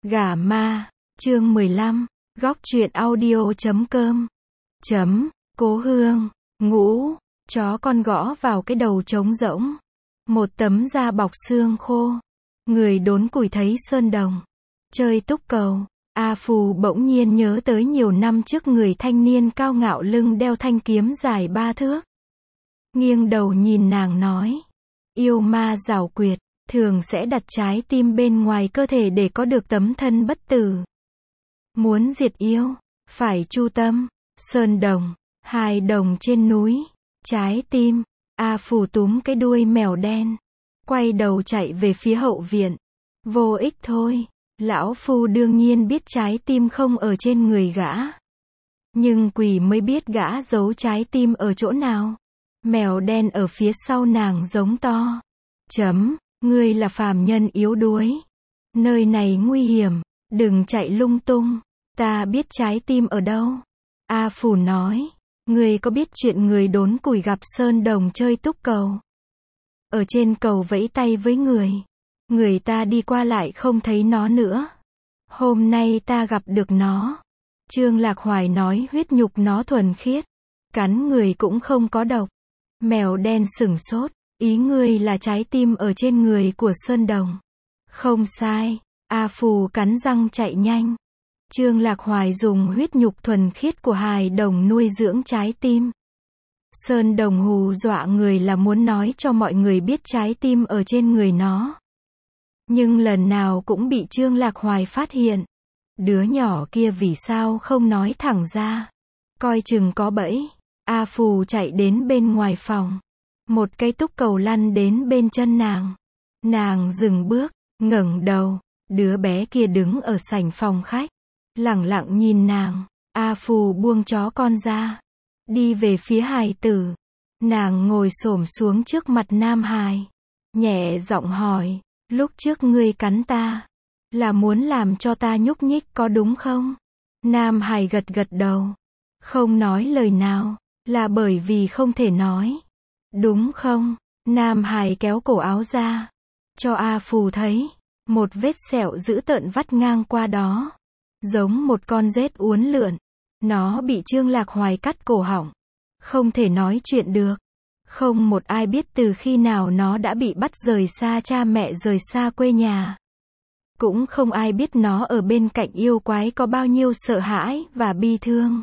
Gà ma, chương 15, góc truyện audio.com. Cố Hương, ngũ, chó con gõ vào cái đầu trống rỗng. Một tấm da bọc xương khô. Người đốn củi thấy sơn đồng. Chơi túc cầu. A Phù bỗng nhiên nhớ tới nhiều năm trước người thanh niên cao ngạo lưng đeo thanh kiếm dài 3 thước. Nghiêng đầu nhìn nàng nói. Yêu ma giảo quyệt, thường sẽ đặt trái tim bên ngoài cơ thể để có được tấm thân bất tử. Muốn diệt yêu, phải chu tâm. Sơn đồng, hài đồng trên núi, trái tim. A Phù túm cái đuôi mèo đen, quay đầu chạy về phía hậu viện. Vô ích thôi, lão phu đương nhiên biết trái tim không ở trên người gã. Nhưng quỷ mới biết gã giấu trái tim ở chỗ nào. Mèo đen ở phía sau nàng giống to. Ngươi là phàm nhân yếu đuối. Nơi này nguy hiểm, đừng chạy lung tung. Ta biết trái tim ở đâu. A Phù nói. Ngươi có biết chuyện người đốn củi gặp sơn đồng chơi túc cầu? Ở trên cầu vẫy tay với người. Người ta đi qua lại không thấy nó nữa. Hôm nay ta gặp được nó. Trương Lạc Hoài nói huyết nhục nó thuần khiết. Cắn người cũng không có độc. Mèo đen sửng sốt. Ý ngươi là trái tim ở trên người của sơn đồng. Không sai. A Phù cắn răng chạy nhanh. Trương Lạc Hoài dùng huyết nhục thuần khiết của hài đồng nuôi dưỡng trái tim. Sơn đồng hù dọa người là muốn nói cho mọi người biết trái tim ở trên người nó. Nhưng lần nào cũng bị Trương Lạc Hoài phát hiện. Đứa nhỏ kia vì sao không nói thẳng ra. Coi chừng có bẫy. A Phù chạy đến bên ngoài phòng. Một cây túc cầu lăn đến bên chân nàng. Nàng dừng bước, ngẩng đầu. Đứa bé kia đứng ở sảnh phòng khách. Lẳng lặng nhìn nàng. A Phù buông chó con ra. Đi về phía hài tử. Nàng ngồi xổm xuống trước mặt nam hài. Nhẹ giọng hỏi. Lúc trước ngươi cắn ta. Là muốn làm cho ta nhúc nhích có đúng không? Nam hài gật gật đầu. Không nói lời nào. Là bởi vì không thể nói. Đúng không? Nam hài kéo cổ áo ra. Cho A Phù thấy. Một vết sẹo dữ tợn vắt ngang qua đó. Giống một con rết uốn lượn. Nó bị Trương Lạc Hoài cắt cổ họng. Không thể nói chuyện được. Không một ai biết từ khi nào nó đã bị bắt rời xa cha mẹ, rời xa quê nhà. Cũng không ai biết nó ở bên cạnh yêu quái có bao nhiêu sợ hãi và bi thương.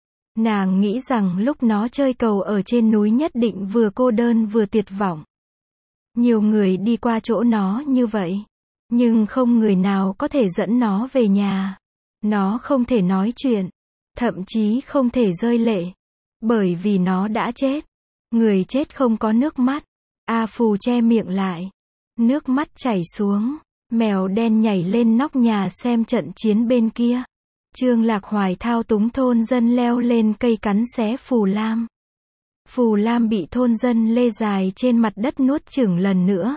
Nàng nghĩ rằng lúc nó chơi cầu ở trên núi nhất định vừa cô đơn vừa tuyệt vọng. Nhiều người đi qua chỗ nó như vậy. Nhưng không người nào có thể dẫn nó về nhà. Nó không thể nói chuyện. Thậm chí không thể rơi lệ. Bởi vì nó đã chết. Người chết không có nước mắt. A Phù che miệng lại. Nước mắt chảy xuống. Mèo đen nhảy lên nóc nhà xem trận chiến bên kia. Trương Lạc Hoài thao túng thôn dân leo lên cây cắn xé Phù Lam. Phù Lam bị thôn dân lê dài trên mặt đất nuốt chửng lần nữa.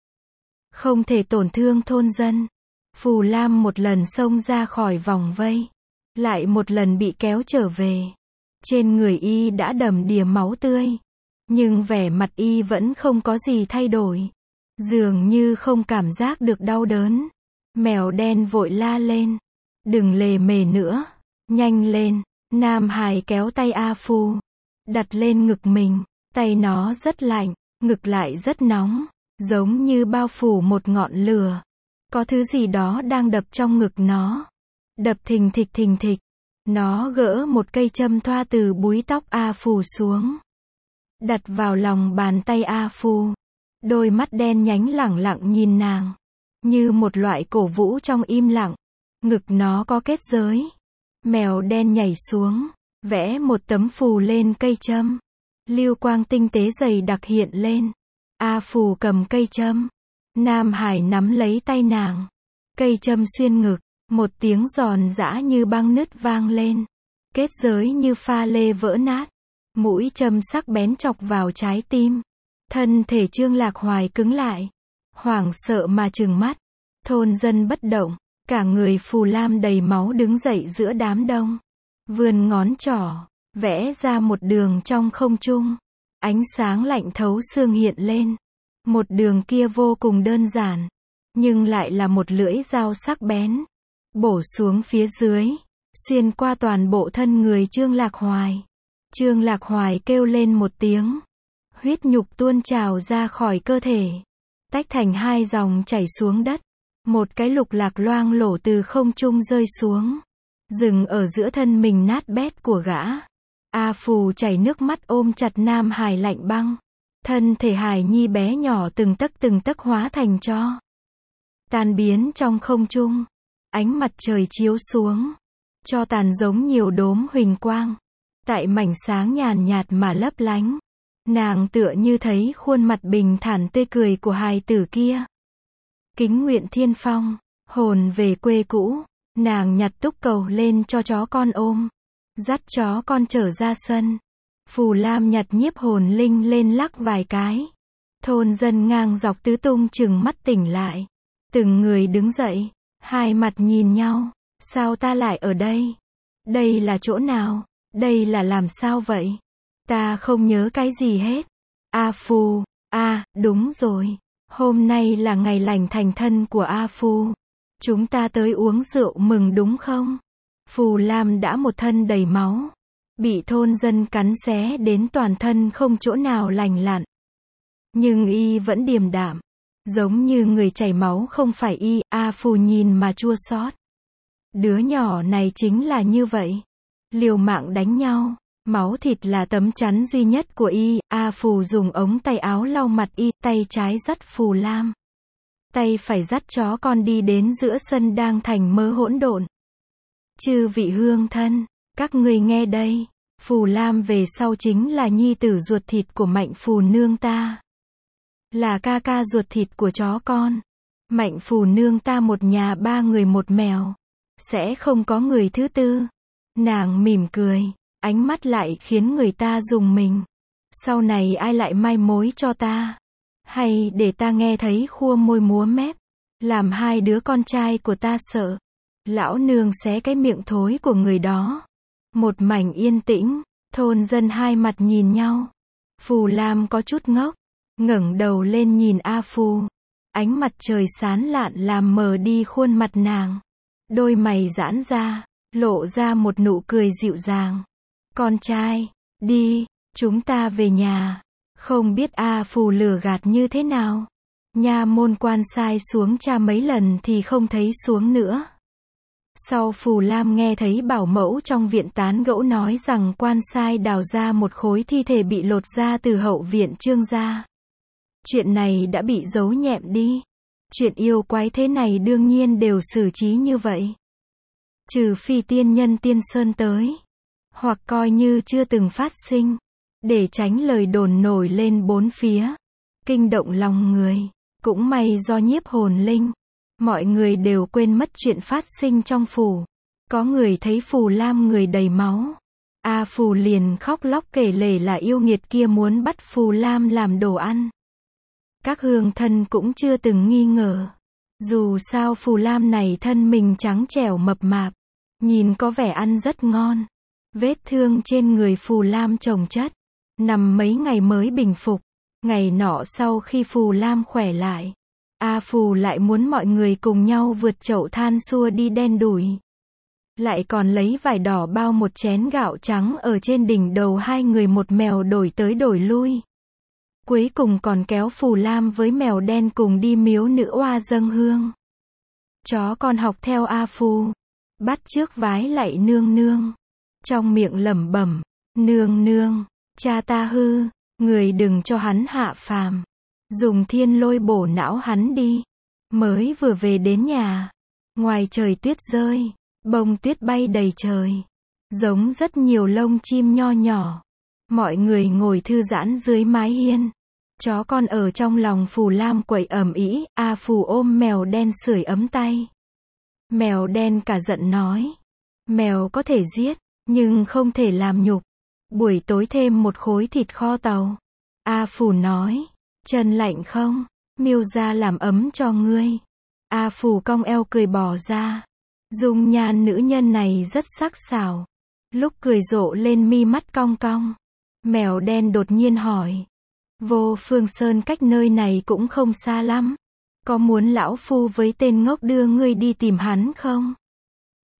Không thể tổn thương thôn dân. Phù Lam một lần xông ra khỏi vòng vây. Lại một lần bị kéo trở về. Trên người y đã đầm đìa máu tươi. Nhưng vẻ mặt y vẫn không có gì thay đổi. Dường như không cảm giác được đau đớn. Mèo đen vội la lên. Đừng lề mề nữa. Nhanh lên. Nam hài kéo tay A Phù. Đặt lên ngực mình. Tay nó rất lạnh. Ngực lại rất nóng. Giống như bao phủ một ngọn lửa. Có thứ gì đó đang đập trong ngực nó. Đập thình thịch thình thịch. Nó gỡ một cây châm thoa từ búi tóc A Phù xuống. Đặt vào lòng bàn tay A Phù. Đôi mắt đen nhánh lẳng lặng nhìn nàng. Như một loại cổ vũ trong im lặng. Ngực nó có kết giới. Mèo đen nhảy xuống. Vẽ một tấm phù lên cây châm. Lưu quang tinh tế dày đặc hiện lên. A Phù cầm cây châm. Nam Hải nắm lấy tay nàng. Cây châm xuyên ngực. Một tiếng giòn giã như băng nứt vang lên. Kết giới như pha lê vỡ nát. Mũi châm sắc bén chọc vào trái tim. Thân thể Trương Lạc Hoài cứng lại. Hoảng sợ mà trừng mắt. Thôn dân bất động. Cả người Phù Lam đầy máu đứng dậy giữa đám đông. Vươn ngón trỏ. Vẽ ra một đường trong không trung. Ánh sáng lạnh thấu xương hiện lên. Một đường kia vô cùng đơn giản. Nhưng lại là một lưỡi dao sắc bén. bổ xuống phía dưới, xuyên qua toàn bộ thân người Trương Lạc Hoài. Trương Lạc Hoài kêu lên một tiếng. Huyết nhục tuôn trào ra khỏi cơ thể, tách thành hai dòng chảy xuống đất. Một cái lục lạc loang lổ từ không trung rơi xuống, dừng ở giữa thân mình nát bét của gã. A Phù chảy nước mắt ôm chặt Nam Hải lạnh băng. Thân thể Hải Nhi bé nhỏ từng tấc hóa thành tro, tan biến trong không trung. Ánh mặt trời chiếu xuống, tro tàn giống nhiều đốm huỳnh quang, tại mảnh sáng nhàn nhạt mà lấp lánh. Nàng tựa như thấy khuôn mặt bình thản tươi cười của hài tử kia. Kính nguyện thiên phong, hồn về quê cũ, nàng nhặt túc cầu lên cho chó con ôm, dắt chó con trở ra sân. Phù Lam nhặt nhiếp hồn linh lên lắc vài cái. Thôn dân ngang dọc tứ tung chừng mắt tỉnh lại. Từng người đứng dậy, hai mặt nhìn nhau. Sao ta lại ở đây? Đây là chỗ nào? Đây là làm sao vậy? Ta không nhớ cái gì hết. A Phù, đúng rồi. Hôm nay là ngày lành thành thân của A Phù. Chúng ta tới uống rượu mừng đúng không? Phù Lam đã một thân đầy máu, bị thôn dân cắn xé đến toàn thân không chỗ nào lành lặn. Nhưng y vẫn điềm đạm, giống như người chảy máu không phải y. A Phù nhìn mà chua xót. Đứa nhỏ này chính là như vậy, liều mạng đánh nhau. Máu thịt là tấm chắn duy nhất của y. A Phù dùng ống tay áo lau mặt y, tay trái dắt Phù Lam, tay phải dắt chó con đi đến giữa sân đang thành mớ hỗn độn. Chư vị hương thân, các ngươi nghe đây, Phù Lam về sau chính là nhi tử ruột thịt của Mạnh Phù nương ta, là ca ca ruột thịt của chó con. Mạnh Phù nương ta một nhà ba người một mèo, sẽ không có người thứ tư. Nàng mỉm cười, ánh mắt lại khiến người ta rùng mình. Sau này ai lại mai mối cho ta? Hay để ta nghe thấy khua môi múa mép, làm hai đứa con trai của ta sợ? Lão nương xé cái miệng thối của người đó. Một mảnh yên tĩnh, thôn dân hai mặt nhìn nhau. Phù Lam có chút ngốc, ngẩng đầu lên nhìn A Phù. Ánh mặt trời sáng lạn làm mờ đi khuôn mặt nàng. Đôi mày giãn ra, lộ ra một nụ cười dịu dàng. Con trai, đi, chúng ta về nhà. Không biết A Phù lừa gạt như thế nào. Nha môn quan sai xuống tra mấy lần thì không thấy xuống nữa. Sau Phù Lam nghe thấy bảo mẫu trong viện tán gẫu nói rằng quan sai đào ra một khối thi thể bị lột ra từ hậu viện Trương gia. Chuyện này đã bị giấu nhẹm đi. Chuyện yêu quái thế này đương nhiên đều xử trí như vậy. Trừ phi tiên nhân tiên sơn tới, hoặc coi như chưa từng phát sinh, để tránh lời đồn nổi lên bốn phía, kinh động lòng người. Cũng may do nhiếp hồn linh, mọi người đều quên mất chuyện phát sinh trong phủ. Có người thấy Phù Lam người đầy máu, A Phù liền khóc lóc kể lể là yêu nghiệt kia muốn bắt Phù Lam làm đồ ăn. Các hương thân cũng chưa từng nghi ngờ. Dù sao Phù Lam này thân mình trắng trẻo mập mạp, nhìn có vẻ ăn rất ngon. Vết thương trên người Phù Lam chồng chất, nằm mấy ngày mới bình phục. Ngày nọ sau khi Phù Lam khỏe lại, A Phù lại muốn mọi người cùng nhau vượt chậu than xua đi đen đủi. Lại còn lấy vải đỏ bao một chén gạo trắng ở trên đỉnh đầu hai người một mèo đổi tới đổi lui. Cuối cùng còn kéo Phù Lam với mèo đen cùng đi miếu nữ oa dâng hương. Chó con học theo A Phù, bắt chước vái lạy nương nương, trong miệng lẩm bẩm, nương nương, cha ta hư, người đừng cho hắn hạ phàm, dùng thiên lôi bổ não hắn đi. Mới vừa về đến nhà, ngoài trời tuyết rơi, bông tuyết bay đầy trời, giống rất nhiều lông chim nho nhỏ. Mọi người ngồi thư giãn dưới mái hiên. Chó con ở trong lòng Phù Lam quậy ầm ĩ. A Phù ôm mèo đen sưởi ấm tay. Mèo đen cả giận nói, mèo có thể giết, nhưng không thể làm nhục. Buổi tối thêm một khối thịt kho tàu. A Phù nói, chân lạnh không? Miêu ra làm ấm cho ngươi. A Phù cong eo cười bỏ ra. Dung nhan nữ nhân này rất sắc sảo. Lúc cười rộ lên mi mắt cong cong. Mèo đen đột nhiên hỏi, Vô Phương Sơn cách nơi này cũng không xa lắm. Có muốn lão phu với tên ngốc đưa ngươi đi tìm hắn không?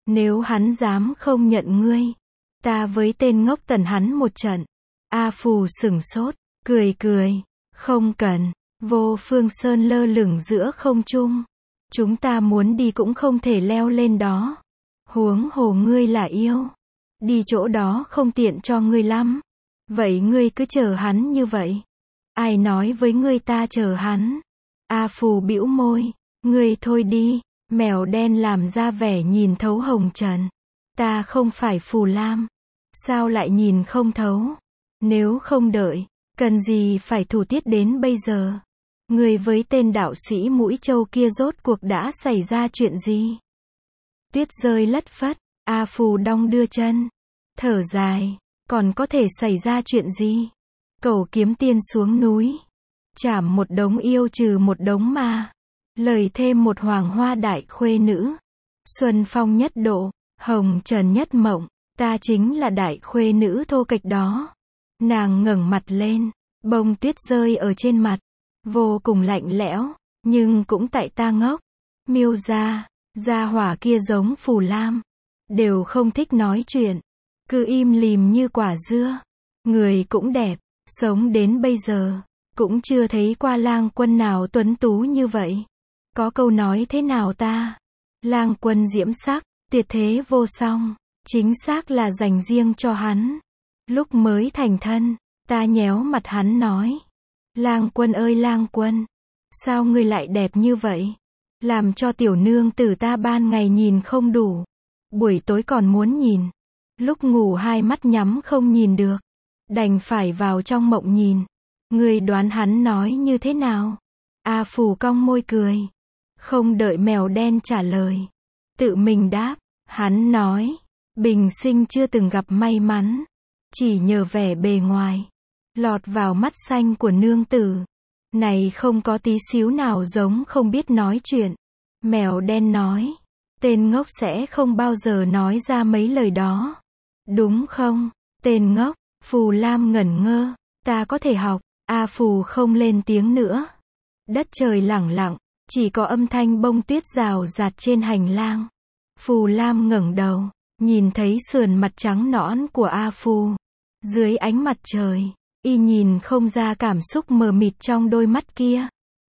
Nếu hắn dám không nhận ngươi, ta với tên ngốc tần hắn một trận. A Phù sửng sốt, cười cười, không cần. Vô Phương Sơn lơ lửng giữa không trung. Chúng ta muốn đi cũng không thể leo lên đó. Huống hồ ngươi là yêu. Đi chỗ đó không tiện cho ngươi lắm. Vậy ngươi cứ chờ hắn như vậy. Ai nói với ngươi ta chờ hắn? A Phù bĩu môi. Ngươi thôi đi. Mèo đen làm ra vẻ nhìn thấu hồng trần. Ta không phải Phù Lam. Sao lại nhìn không thấu? Nếu không đợi, cần gì phải thủ tiết đến bây giờ? Ngươi với tên đạo sĩ mũi trâu kia rốt cuộc đã xảy ra chuyện gì? Tuyết rơi lất phất, A Phù đong đưa chân. Thở dài, còn có thể xảy ra chuyện gì? Cẩu kiếm tiên xuống núi. Chảm một đống yêu trừ một đống ma. Lời thêm một hoàng hoa đại khuê nữ. Xuân phong nhất độ, hồng trần nhất mộng. Ta chính là đại khuê nữ thô kệch đó. Nàng ngẩng mặt lên, bông tuyết rơi ở trên mặt. Vô cùng lạnh lẽo, nhưng cũng tại ta ngốc. Miêu gia hỏa kia giống Phù Lam. Đều không thích nói chuyện. Cứ im lìm như quả dưa. Người cũng đẹp, sống đến bây giờ. Cũng chưa thấy qua lang quân nào tuấn tú như vậy. Có câu nói thế nào ta? Lang quân diễm sắc, tuyệt thế vô song. Chính xác là dành riêng cho hắn. Lúc mới thành thân, ta nhéo mặt hắn nói. Lang quân ơi lang quân, sao ngươi lại đẹp như vậy? Làm cho tiểu nương tử ta ban ngày nhìn không đủ. Buổi tối còn muốn nhìn. Lúc ngủ hai mắt nhắm không nhìn được. Đành phải vào trong mộng nhìn. Ngươi đoán hắn nói như thế nào? A Phù cong môi cười. Không đợi mèo đen trả lời. Tự mình đáp. Hắn nói. Bình sinh chưa từng gặp may mắn. Chỉ nhờ vẻ bề ngoài. Lọt vào mắt xanh của nương tử. Này không có tí xíu nào giống không biết nói chuyện. Mèo đen nói. Tên ngốc sẽ không bao giờ nói ra mấy lời đó. Đúng không? Tên ngốc. Phù Lam ngẩn ngơ. Ta có thể học. A Phù không lên tiếng nữa. Đất trời lẳng lặng. Chỉ có âm thanh bông tuyết rào rạt trên hành lang. Phù Lam ngẩng đầu. Nhìn thấy sườn mặt trắng nõn của A Phù. Dưới ánh mặt trời. Y nhìn không ra cảm xúc mờ mịt trong đôi mắt kia.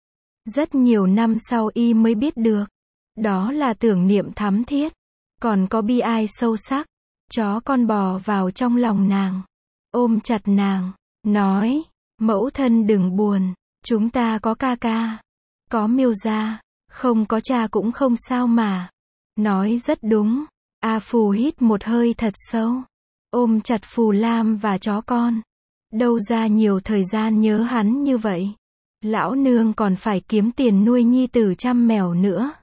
Rất nhiều năm sau y mới biết được. Đó là tưởng niệm thắm thiết. Còn có bi ai sâu sắc. Chó con bò vào trong lòng nàng. Ôm chặt nàng. Nói. Mẫu thân đừng buồn. Chúng ta có ca ca. Có Miêu gia. Không có cha cũng không sao mà. Nói rất đúng. A Phù hít một hơi thật sâu. Ôm chặt Phù Lam và chó con. Đâu ra nhiều thời gian nhớ hắn như vậy. Lão nương còn phải kiếm tiền nuôi nhi tử chăm mèo nữa.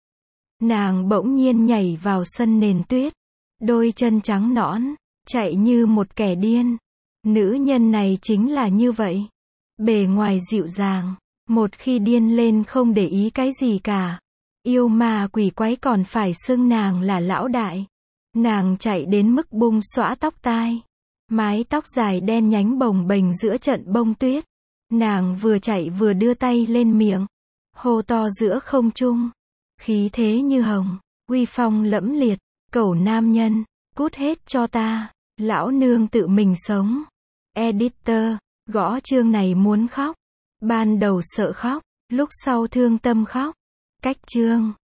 Nàng bỗng nhiên nhảy vào sân nền tuyết. Đôi chân trắng nõn. Chạy như một kẻ điên. Nữ nhân này chính là như vậy. Bề ngoài dịu dàng. Một khi điên lên không để ý cái gì cả. Yêu ma quỷ quái còn phải xưng nàng là lão đại. Nàng chạy đến mức bung xõa tóc tai. Mái tóc dài đen nhánh bồng bềnh giữa trận bông tuyết. Nàng vừa chạy vừa đưa tay lên miệng. Hô to giữa không trung. Khí thế như hồng. Uy phong lẫm liệt. Cẩu nam nhân. Cút hết cho ta. Lão nương tự mình sống. Editor. Gõ chương này muốn khóc. Ban đầu sợ khóc. Lúc sau thương tâm khóc. Cách chương.